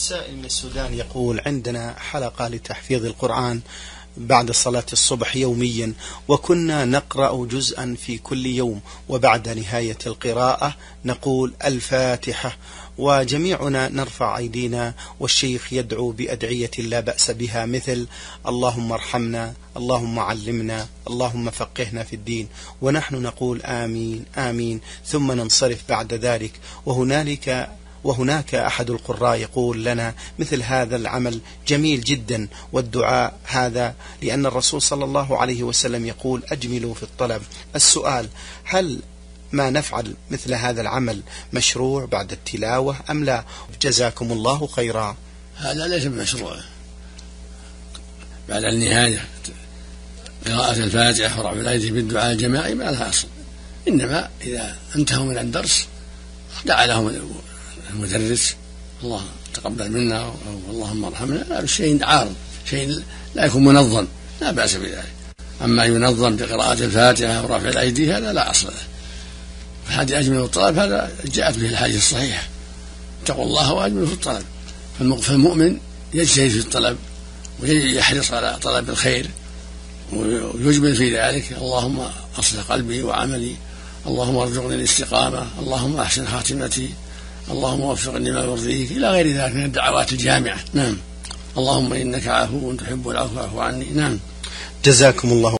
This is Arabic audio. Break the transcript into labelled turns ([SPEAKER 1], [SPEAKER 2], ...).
[SPEAKER 1] سائل من السودان يقول: عندنا حلقة لتحفيظ القرآن بعد صلاة الصبح يوميا، وكنا نقرأ جزءا في كل يوم، وبعد نهاية القراءة نقول الفاتحة، وجميعنا نرفع أيدينا والشيخ يدعو بأدعية لا بأس بها، مثل اللهم ارحمنا، اللهم علمنا، اللهم فقهنا في الدين، ونحن نقول آمين آمين، ثم ننصرف بعد ذلك. وهناك أحد القراء يقول لنا: مثل هذا العمل جميل جدا، والدعاء هذا لأن الرسول صلى الله عليه وسلم يقول: أجملوا في الطلب. السؤال: هل ما نفعل مثل هذا العمل مشروع بعد التلاوة أم لا؟ جزاكم الله خيرا.
[SPEAKER 2] هذا ليس بمشروع بعد النهاية قراءة الفاتحة ورفع الأيدي بالدعاء الجماعي ما لها أصل، إنما إذا انتهوا من الدرس دعا لهم المدرس: الله تقبل منا، أو اللهم ارحمنا. هذا شيء عارض، شيء لا يكون منظم، لا بأس بذلك. أما ينظم بقراءة الفاتحة ورفع الأيدي هذا لا أصل له. الحديث أجمل الطلب هذا جاءت به الحديث الصحيح: اتقوا الله وأجملوا في الطلب. فالمؤمن يجتهد في الطلب ويحرص على طلب الخير ويجمل في ذلك: اللهم أصلح قلبي وعملي، اللهم ارزقني الاستقامة، اللهم أحسن خاتمتي، اللهم وفقني لما يرضيك، إلى غير ذلك من الدعوات الجامعة. نعم. اللهم إنك عفو تحب العفو فاعف عني. نعم.
[SPEAKER 1] جزاكم الله